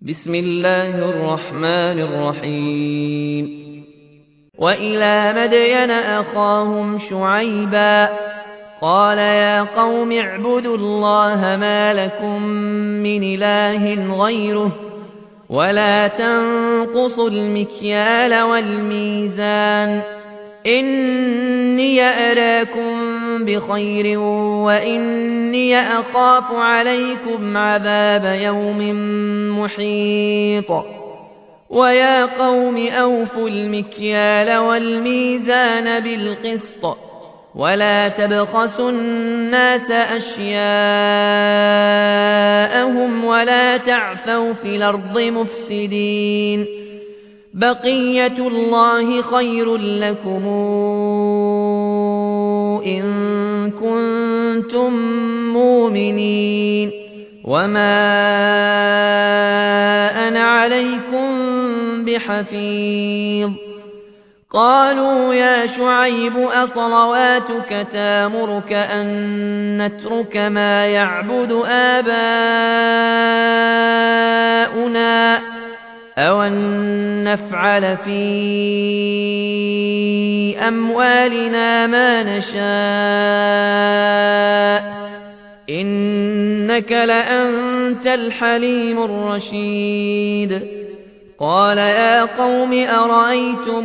بسم الله الرحمن الرحيم وإلى مدين أخاهم شعيبا قال يا قوم اعبدوا الله ما لكم من إله غيره ولا تنقصوا المكيال والميزان إني أراكم بخير وإني أخاف عليكم عذاب يوم محيط ويا قوم أوفوا المكيال والميزان بالقسط ولا تبخسوا الناس أشياءهم ولا تعثوا في الأرض مفسدين بقية الله خير لكم إن كنتم مؤمنين وما أنا عليكم بحفيظ قالوا يا شعيب أصلواتك تامرك أن نترك ما يعبد آباؤنا أو أن نفعل في أموالنا ما نشاء إنك لأنت الحليم الرشيد قال يا قوم أرأيتم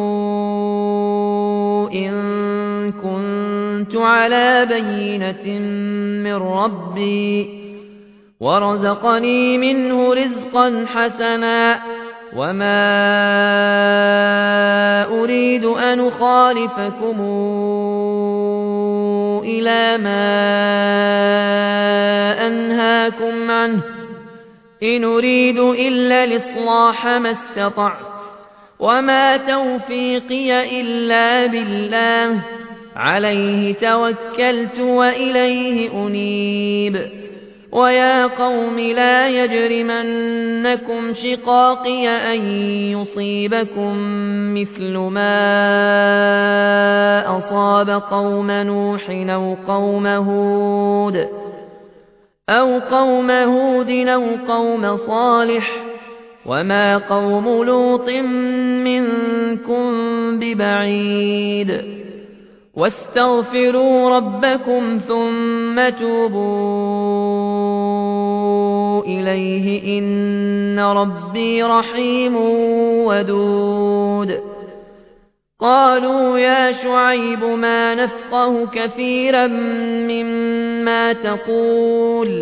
إن كنت على بينة من ربي ورزقني منه رزقا حسنا وما أريد أن أخالفكم إلى ما أنهاكم عنه إن أريد إلا الإصلاح ما استطعت وما توفيقي إلا بالله عليه توكلت وإليه أنيب ويا قوم لا يجرمنكم شقاقي أن يصيبكم مثل ما أصاب قوم نوح أو قوم هود أو قوم صالح وما قوم لوط منكم ببعيد واستغفروا ربكم ثم توبوا إليه إن ربي رحيم ودود قالوا يا شعيب ما نفقه كثيرا مما تقول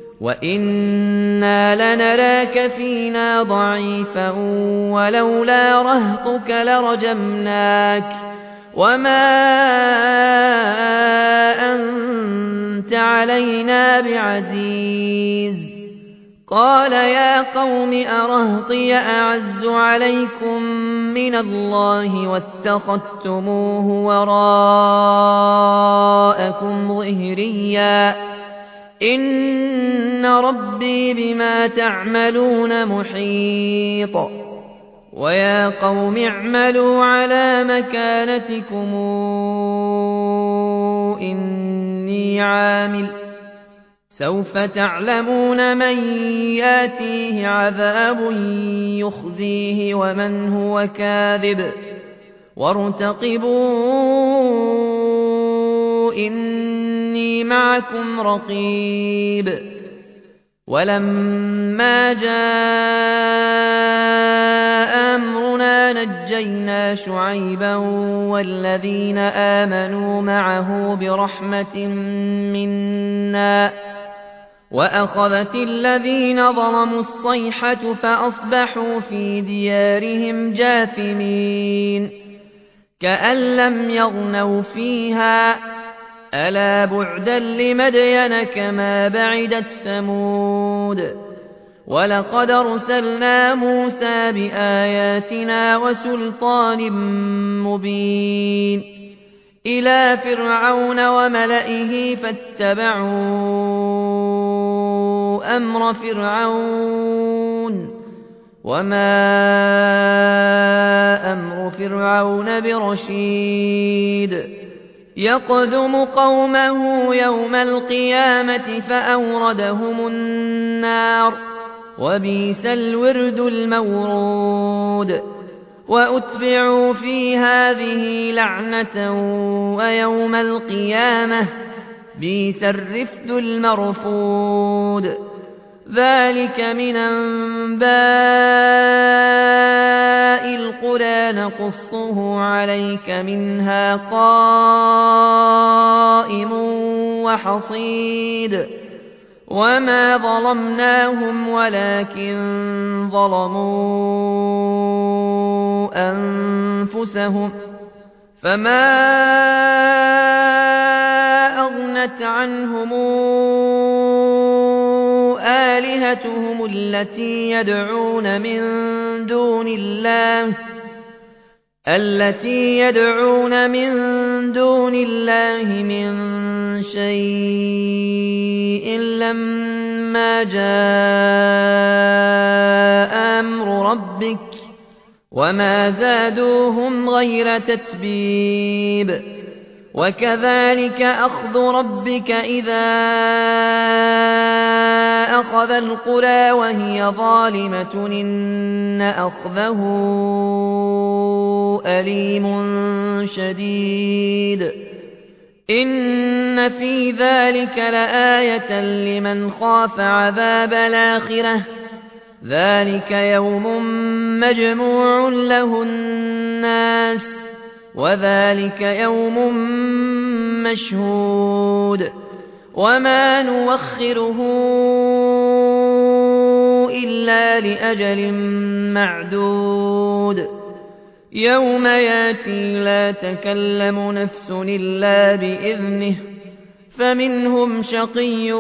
وإنا لنراك فينا ضعيفا ولولا رهطك لرجمناك وما أنت علينا بعزيز قال يا قوم أرهطي أعز عليكم من الله واتخذتموه وراءكم ظهريا إن ربي بما تعملون محيط ويا قوم اعملوا على مكانتكم إني عامل سوف تعلمون من ياتيه عذاب يخزيه ومن هو كاذب وارتقبوا إني معكم رقيب ولما جاء أمرنا نجينا شعيبا والذين آمنوا معه برحمة منا وأخذت الذين ظلموا الصيحة فأصبحوا في ديارهم جاثمين كأن لم يغنوا فيها ألا بعدا لمدين كما بعدت ثمود ولقد أرسلنا موسى بآياتنا وسلطان مبين إلى فرعون وملئه فاتبعوا أمر فرعون وما أمر فرعون برشيد يقدم قومه يوم القيامة فأوردهم النار وبئس الورد المورود وأتبعوا في هذه لعنة ويوم القيامة بئس الرفد المرفود ذلك من أنباء القرى نقصه عليك منها قائم وحصيد وما ظلمناهم ولكن ظلموا أنفسهم فما أغنت عنهم آلهتهم التي يدعون من دون الله من شيء لما جاء أمر ربك وما زادوهم غير تتبيب وكذلك أخذ ربك إذا أخذ القرى وهي ظالمة إن أخذه أليم شديد إن في ذلك لآية لمن خاف عذاب الآخرة ذلك يوم مجموع له الناس وذلك يوم مشهود وما نوخره إلا لأجل معدود يوم ياتي لا تكلم نفس إلا بإذنه فمنهم شقي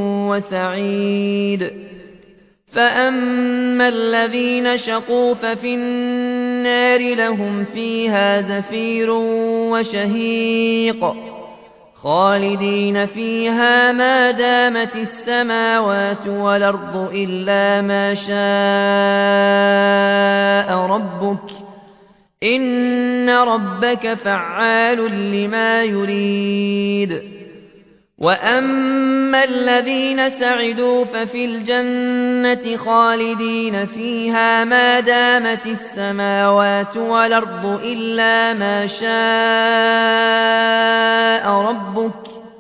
وسعيد فأما الذين شقوا ففي النار لهم فيها زفير وشهيق خالدين فيها ما دامت السماوات والأرض إلا ما شاء ربك إن ربك فعال لما يريد وأما الذين سعدوا ففي الجنة خالدين فيها ما دامت السماوات والأرض إلا ما شاء ربك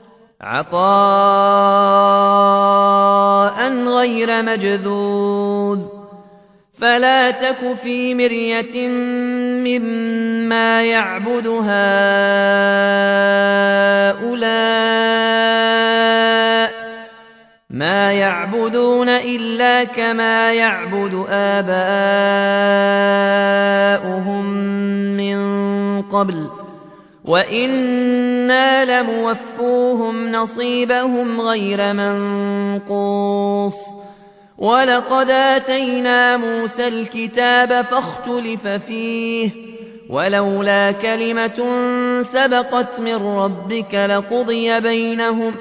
عطاء غير مجذوذ فلا تك في مرية مما يعبد هؤلاء ما يعبدون إلا كما يعبد آباؤهم من قبل وإنا لموفوهم نصيبهم غير منقوص ولقد آتينا موسى الكتاب فاختلف فيه ولولا كلمة سبقت من ربك لقضي بينهم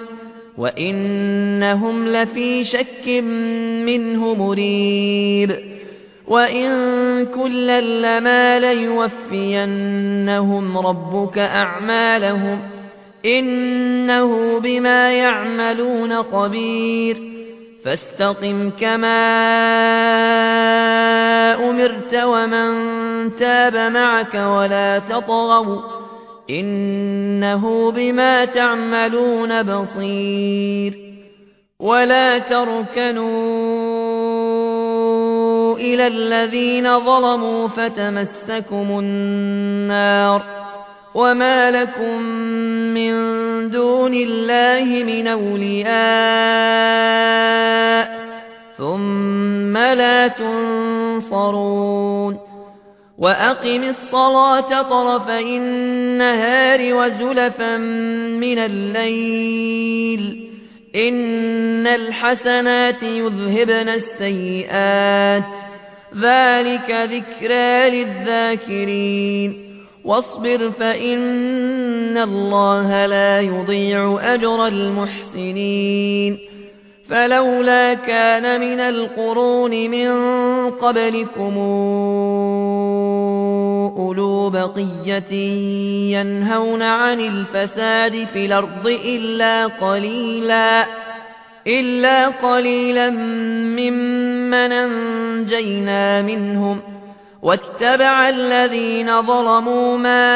وإنهم لفي شك منه مريب وإن كلا لما ليوفينهم ربك أعمالهم إنه بما يعملون خبير فاستقم كما أمرت ومن تاب معك ولا تطغوا إنه بما تعملون بصير ولا تركنوا إلى الذين ظلموا فتمسكم النار وما لكم من دون الله من أولياء ثم لا تنصرون وأقم الصلاة طرفي النهار وزلفا من الليل إن الحسنات يذهبن السيئات ذلك ذكرى للذاكرين واصبر فإن الله لا يضيع أجر المحسنين فلولا كان من القرون من قبلكم أولو بقية ينهون عن الفساد في الأرض إلا قليلا ممن أنجينا منهم واتبع الذين ظلموا ما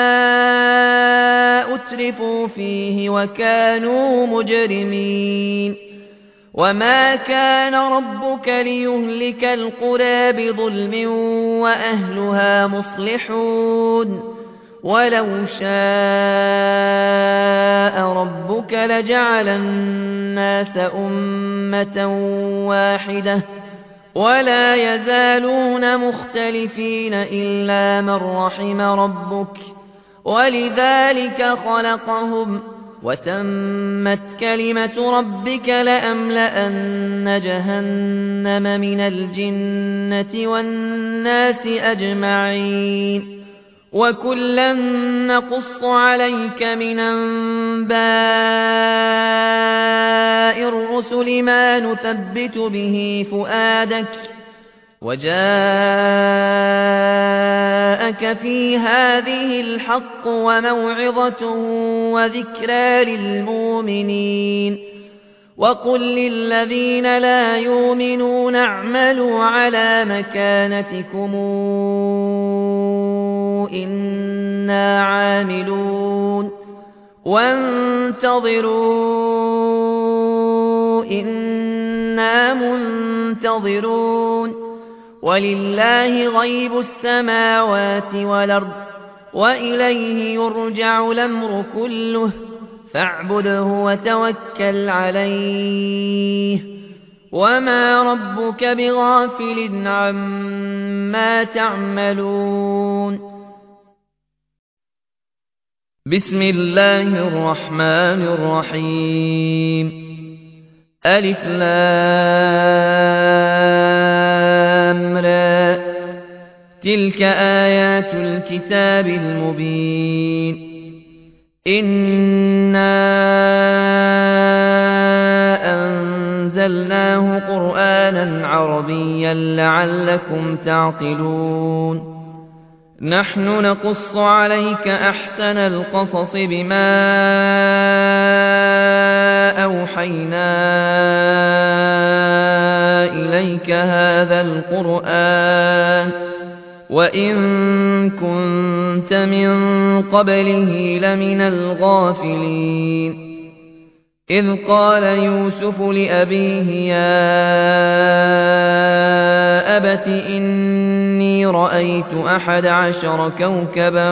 أترفوا فيه وكانوا مجرمين وما كان ربك ليهلك القرى بظلم وأهلها مصلحون ولو شاء ربك لجعل الناس أمة واحدة ولا يزالون مختلفين إلا من رحم ربك ولذلك خلقهم وتمت كلمة ربك لأملأن جهنم من الجنة والناس أجمعين وكلا نقص عليك من أنباء الرسل ما نثبت به فؤادك وجاءك في هذه الحق وموعظة وذكرى للمؤمنين وقل للذين لا يؤمنون اعملوا على مكانتكم إنا عاملون وانتظروا إنا منتظرون ولله غيب السماوات والأرض وإليه يرجع الأمر كله فاعبده وتوكل عليه وما ربك بغافل عما تعملون بسم الله الرحمن الرحيم ألف لام را تلك آيات الكتاب المبين إنا أنزلناه قرآنا عربيا لعلكم تعقلون نحن نقص عليك أحسن القصص بما أوحينا إليك هذا القرآن وإن كنت من قبله لمن الغافلين إذ قال يوسف لأبيه يا أبت إني رأيت 11 كوكبا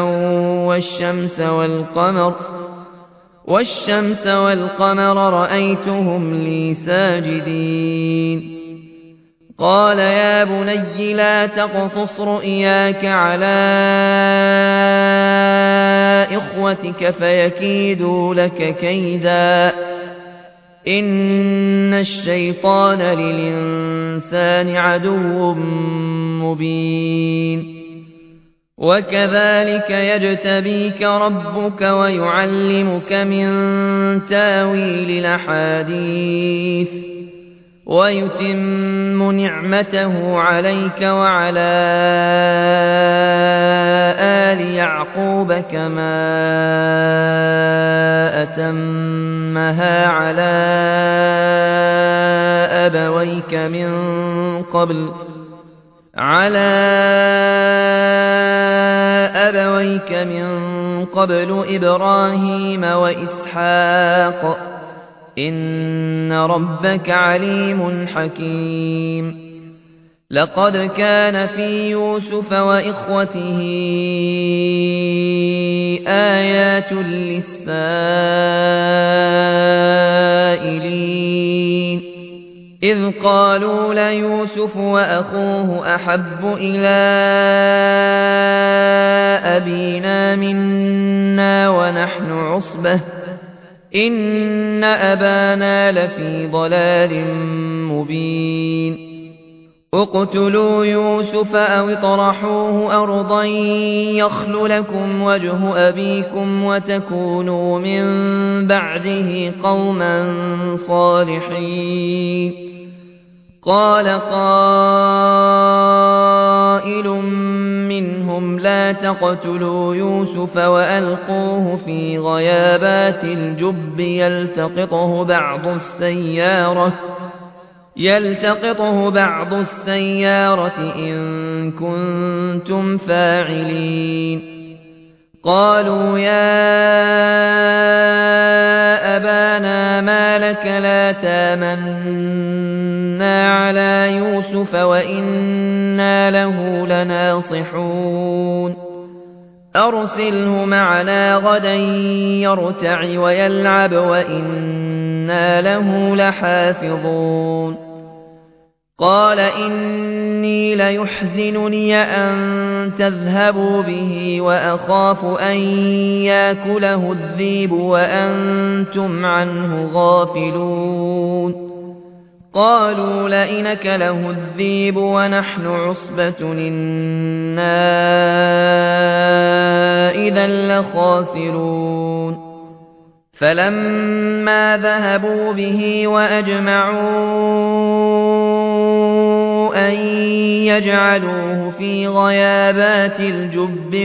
والشمس والقمر رأيتهم لي ساجدين قال يا بني لا تقصص رؤياك على إخوتك فيكيدوا لك كيدا إن الشيطان للإنسان عدو مبين وكذلك يجتبيك ربك ويعلمك من تاويل الأحاديث ويتم نعمته عليك وعلى آل يعقوب كما أتمها على أبويك من قبل إبراهيم وإسحاق إن ربك عليم حكيم لقد كان في يوسف وإخوته آيات للسائلين إذ قالوا ليوسف وأخوه أحب إلى أبينا منا ونحن عصبة إن أبانا لفي ضلال مبين اقتلوا يوسف أو اطرحوه أرضا يخل لكم وجه أبيكم وتكونوا من بعده قوما صالحين قال قائل منهم كنتم لا تقتلوا يوسف وألقوه في غيابات الجب يلتقطه بعض السيارة إن كنتم فاعلين قالوا يا أبانا ما لك لا تامنا على يوسف وإنا له لناصحون أرسله معنا غدا يرتع ويلعب وإنا له لحافظون قال إني ليحزنني أن تذهبوا به وأخاف أن يأكله الذئب وأنتم عنه غافلون قالوا لئن أكله الذئب ونحن عصبة إنا إذا لخاسرون فلما ذهبوا به وأجمعوا أن يجعلوه في غيابات الجب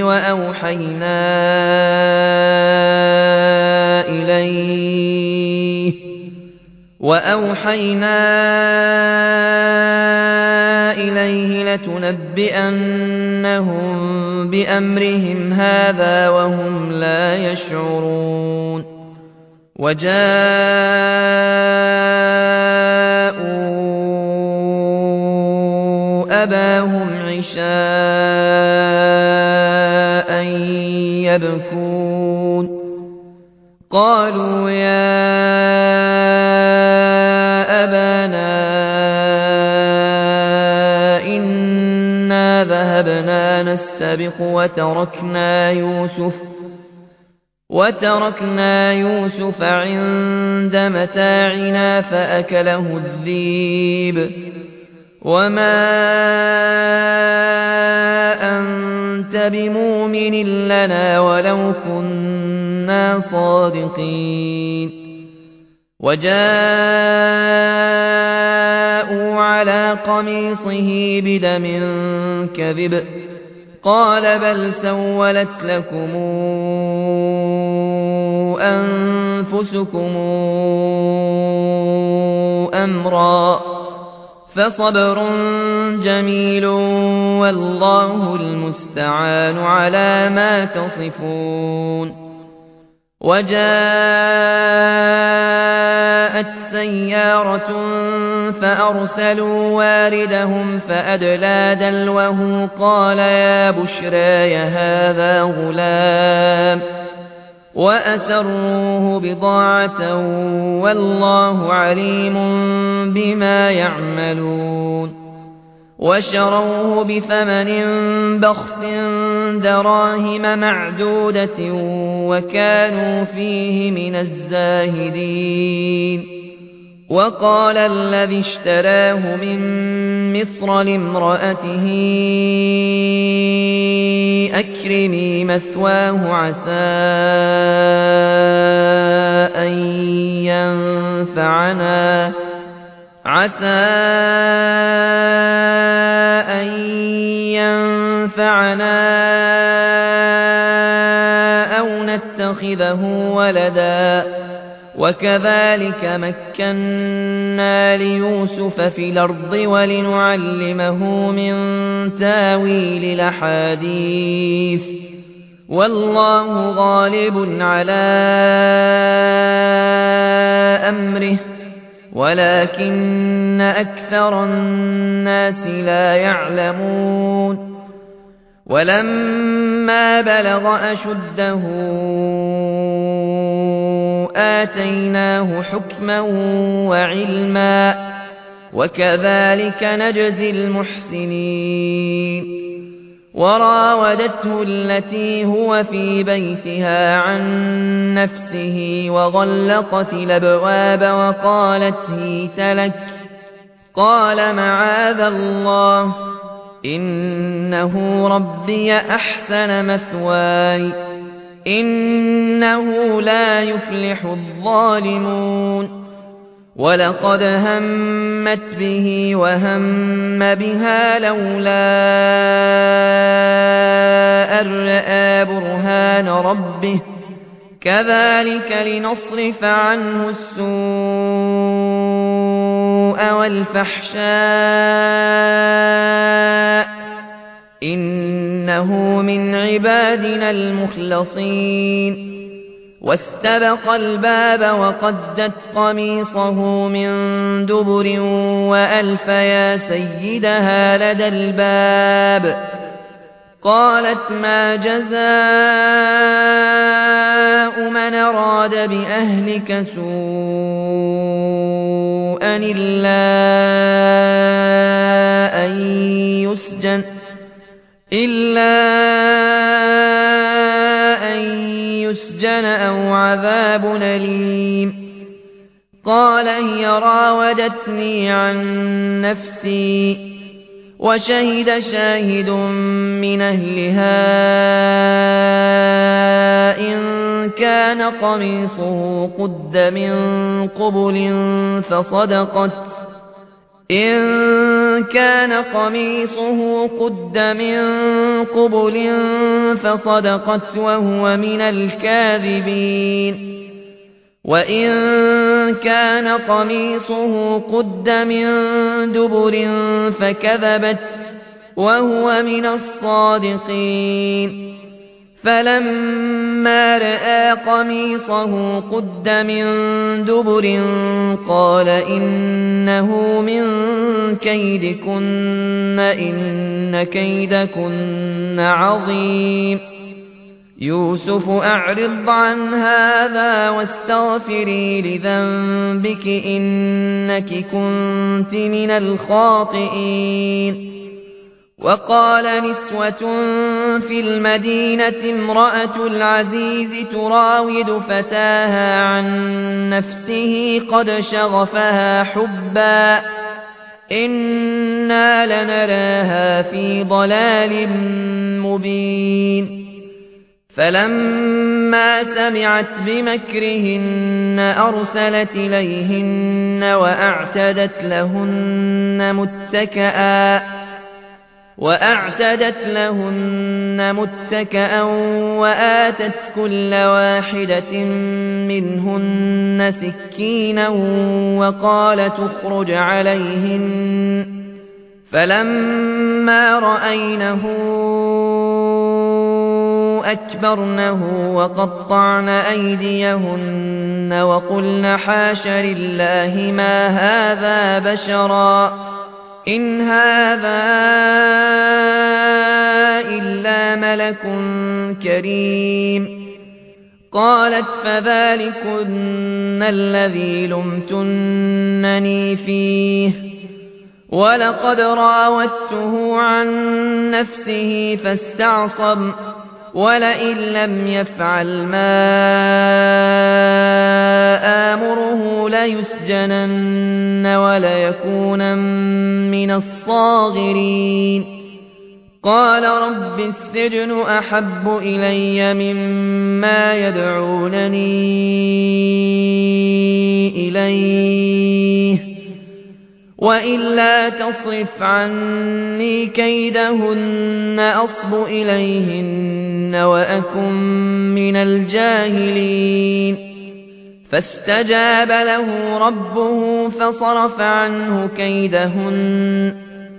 وأوحينا إليه لتنبئنهم بأمرهم هذا وهم لا يشعرون وجاءوا أباهم عشاء يبكون قالوا يا أبانا إنا ذهبنا نستبق وتركنا يوسف عند متاعنا فأكله الذئب وما أنت بمؤمن لنا ولو كنا صادقين وجاءوا على قميصه بدم كذب قال بل سولت لكم أنفسكم أمرا فصبر جميل والله المستعان على ما تصفون وجاءت سيارة فأرسلوا واردهم فأدلى دلوه قال يا بشرى هذا غلام وأسروه بضاعة والله عليم بما يعملون وشروه بثمن بخس دراهم معدودة وكانوا فيه من الزاهدين وقال الذي اشتراه من مصر لامرأته أكرمي مثواه عسى أن ينفعنا أو نتخذه ولدا وكذلك مكنا ليوسف في الأرض ولنعلمه من تاويل الأحاديث والله غالب على أمره ولكن أكثر الناس لا يعلمون ولما بلغ أشده آتيناه حكما وعلما وكذلك نجزي المحسنين وراودته التي هو في بيتها عن نفسه وغلقت الأبواب وقالت هيت لك قال معاذ الله إنه ربي أحسن مثواي إنه لا يفلح الظالمون ولقد همت به وهم بها لولا أن رأى برهان ربه كذلك لنصرف عنه السوء والفحشاء إنه من عبادنا المخلصين واستبق الباب وقدت قميصه من دبر وألف يا سيدها لدى الباب قالت ما جزاء من أراد بأهلك سوءا إلا أن يسجن أو عذاب أليم قال هي راودتني عن نفسي وشهد شاهد من أهلها إن كان قميصه قد من قبل فصدقت وهو من الكاذبين وإن كان قميصه قد من دبر فكذبت وهو من الصادقين فلما رأى قميصه قد من دبر قال إنه من كيدكن إن كيدكن عظيم يوسف أعرض عن هذا واستغفري لذنبك إنك كنت من الخاطئين وقال نسوة في المدينة امرأة العزيز تراود فتاها عن نفسه قد شغفها حبا إنا لنراها في ضلال مبين فلما سمعت بمكرهن أرسلت إليهن وأعتدت لهن متكئا وآتت كل واحدة منهن سكينا وقالت اخرج عليهن فلما رأينه أكبرنه وقطعن أيديهن وقلن حاش لله ما هذا بشرا إن هذا إلا ملك كريم قالت فذلكن الذي لمتنني فيه ولقد راودته عن نفسه فاستعصم ولئن لم يفعل ما آمره ليسجنن وليكونن من الصاغرين قال رب السجن أحب إلي مما يدعونني إليه وإلا تصرف عني كيدهن أصب إليهن وأكن من الجاهلين فاستجاب له ربه فصرف عنه كيدهن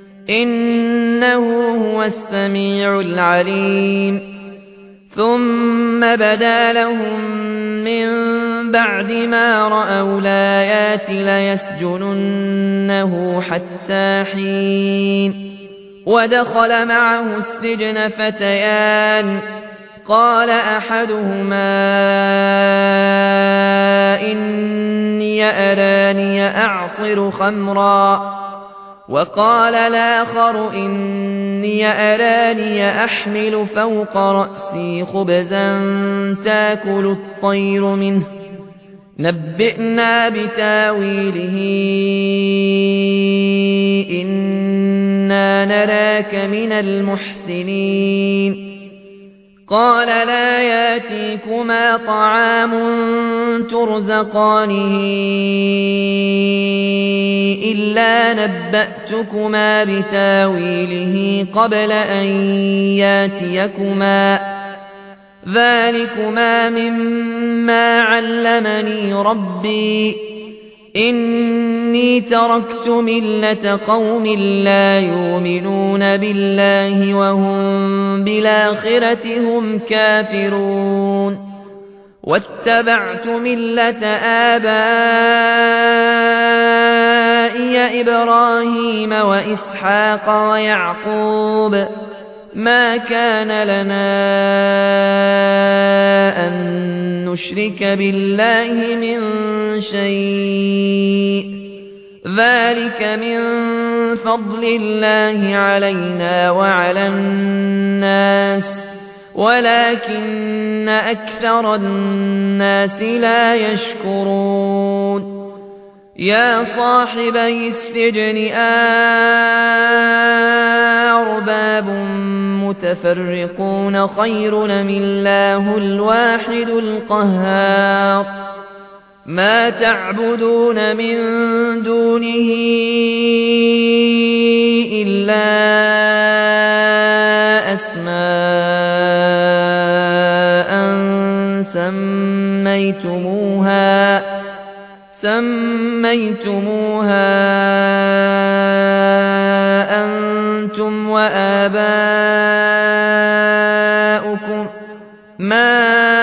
إنه هو السميع العليم ثم بدا لهم من بعد ما رأوا الآيات ليسجننه حتى حين ودخل معه السجن فتيان قال أحدهما إني أراني أعصر خمرا وقال الآخر إني أراني أحمل فوق رأسي خبزا تاكل الطير منه نبئنا بتاويله إنا نراك من المحسنين قال لا ياتيكما طعام ترزقانه إلا نبأتكما نَبَّأْتُكُمَا بِتَأْوِيلِهِ قَبْلَ أَن يَأْتِيَكُمَا ذَلِكُمَا مِمَّا عَلَّمَنِي رَبِّي إِنِّي تَرَكْتُ مِلَّةَ قَوْمٍ لَّا يُؤْمِنُونَ بِاللَّهِ وَهُم بِالْآخِرَةِ هُمْ كَافِرُونَ وَاتَّبَعْتُ مِلَّةَ آبَائِي إِبْرَاهِيمَ وَإِسْحَاقَ وَيَعْقُوبَ مَا كَانَ لَنَا أَن نُّشْرِكَ بِاللَّهِ مِن شَيْءٍ ذَلِكَ مِن فَضْلِ اللَّهِ عَلَيْنَا وَعَلَى النَّاسِ وَلَكِنَّ أَكْثَرَ النَّاسِ لَا يَشْكُرُونَ يَا صَاحِبَيِ السِّجْنِ أَأَرْبَابٌ مُّتَفَرِّقُونَ خَيْرٌ أَمِ اللَّهُ الْوَاحِدُ الْقَهَّارُ مَا تَعْبُدُونَ مِن دُونِهِ إِلَّا أَسْمَاءً سَمَّيْتُمُوهَا أَنتُمْ وَآبَاؤُكُم مَّا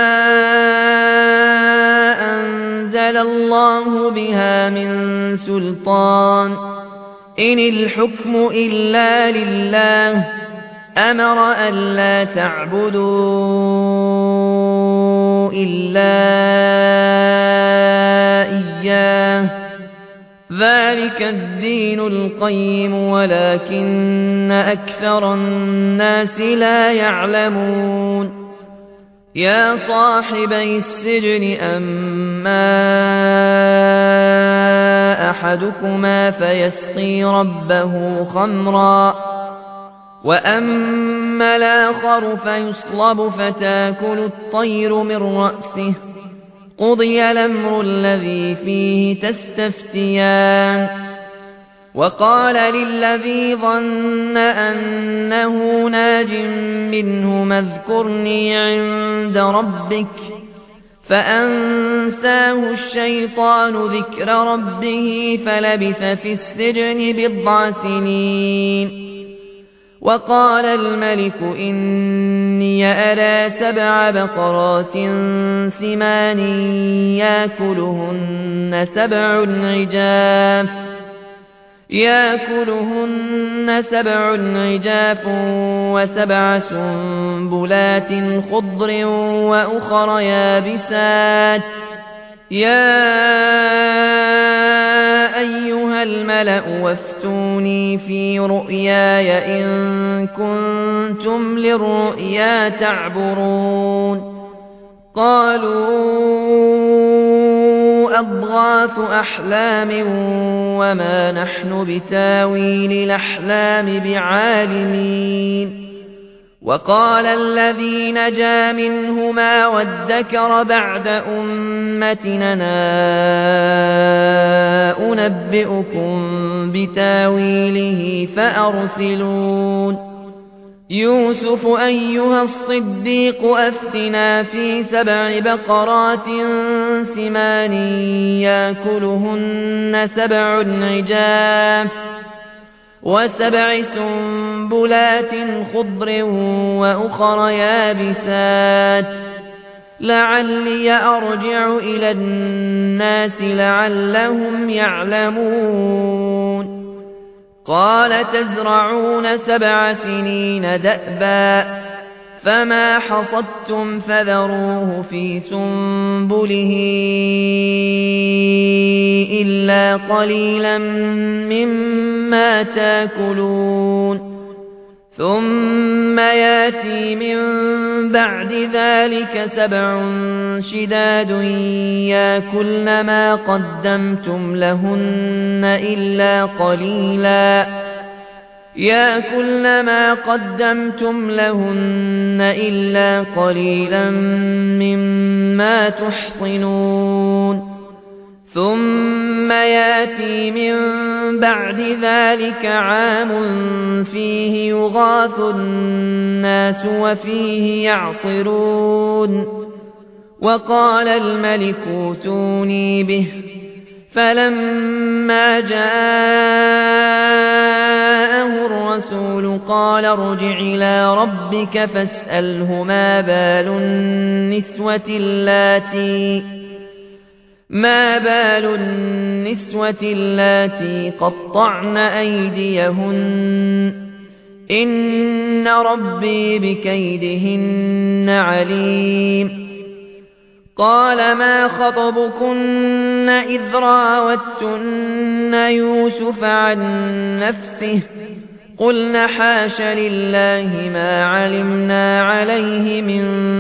أَنزَلَ اللَّهُ بِهَا مِن سُلْطَانٍ إِنِ الْحُكْمُ إِلَّا لِلَّهِ أَمَرَ أَلَّا تَعْبُدُوا إِلَّا إِيَّاهُ ذَلِكَ الدِّينُ الْقَيِّمُ وَلَكِنَّ أَكْثَرَ النَّاسِ لَا يَعْلَمُونَ يَا صَاحِبَيِ السِّجْنِ أَمَّا أَحَدُكُمَا فَيَسْقِي رَبَّهُ خَمْرًا وَأَمَّا الْآخَرُ فَيُصْلَبُ فَتَأْكُلُ الطَّيْرُ مِن رَّأْسِهِ قُضِيَ الْأَمْرُ الَّذِي فِيهِ تَسْتَفْتِيَانِ وَقَالَ لِلَّذِي ظَنَّ أَنَّهُ نَاجٍ مِّنْهُمَا اذْكُرْنِي عِندَ رَبِّكَ فَأَنسَاهُ الشَّيْطَانُ ذِكْرَ رَبِّهِ فَلَبِثَ فِي السِّجْنِ بِضْعَ سِنِينَ وَقَالَ الملك إِنِّي أَرَىٰ 7 بَقَرَاتٍ سِمَانٍ يَأْكُلُهُنَّ 7 عِجَافٌ و7 سُنبُلَاتٍ خُضْرٍ وَأُخَرَ يَابِسَاتٍ يَا أَيُّهَا الْمَلَأُ وَافْتُونِي فِي رُؤْيَايَ إِن كُنتُمْ لِلرُّؤْيَا تَعْبُرُونَ قَالُوا أَضْغَاثُ أَحْلَامٍ وَمَا نَحْنُ بِتَأْوِيلِ الْأَحْلَامِ بِعَالِمِينَ وَقَالَ الَّذِي نَجَا مِنْهُمَا وَادَّكَرَ بَعْدَ أُمَّةٍ أَنَا أُنَبِّئُكُم بِتَأْوِيلِهِ فَأَرْسِلُونِ يُوسُفُ أَيُّهَا الصِّدِّيقُ أَفْتِنَا فِي 7 بَقَرَاتٍ سِمَانٍ يَأْكُلُهُنَّ 7 عِجَافٌ و7 سُنبُلَاتٍ خُضْرٍ وَأُخَرَ يَابِسَاتٍ لَعَلِّي أَرْجِعُ إِلَى النَّاسِ لَعَلَّهُمْ يَعْلَمُونَ قَالَ تَزْرَعُونَ 7 سِنِينَ دَأْبًا فَمَا حَصَدتُّمْ فَذَرُوهُ فِي سُنبُلِهِ إِلَّا قَلِيلًا مِّمَّا تَأْكُلُونَ ثُمَّ يَأْتِي مِن بَعْدِ ذَلِكَ 7 شِدَادٌ يَأْكُلْنَ مَا قَدَّمْتُمْ لَهُنَّ إِلَّا قَلِيلًا مِّمَّا تُحْصِنُونَ ثم ياتي من بعد ذلك عام فيه يغاث الناس وفيه يعصرون وقال الملك ائتوني به فلما جاءه الرسول قال ارجع إلى ربك فاسأله ما بال النسوة اللاتي قطعن أيديهن إن ربي بكيدهن عليم قال ما خطبكن إذ راوتن يوسف عن نفسه قلن حاش لله ما علمنا عليه من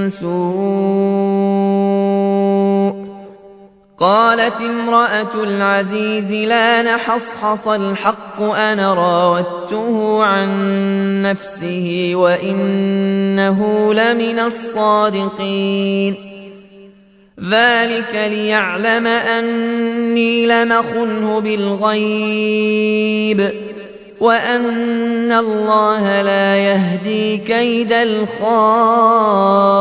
سوء قالت امرأة العزيز لا نحصحص الحق أنا راودته عن نفسه وإنه لمن الصادقين ذلك ليعلم أني لم أخنه بالغيب وأن الله لا يهدي كيد الخائنين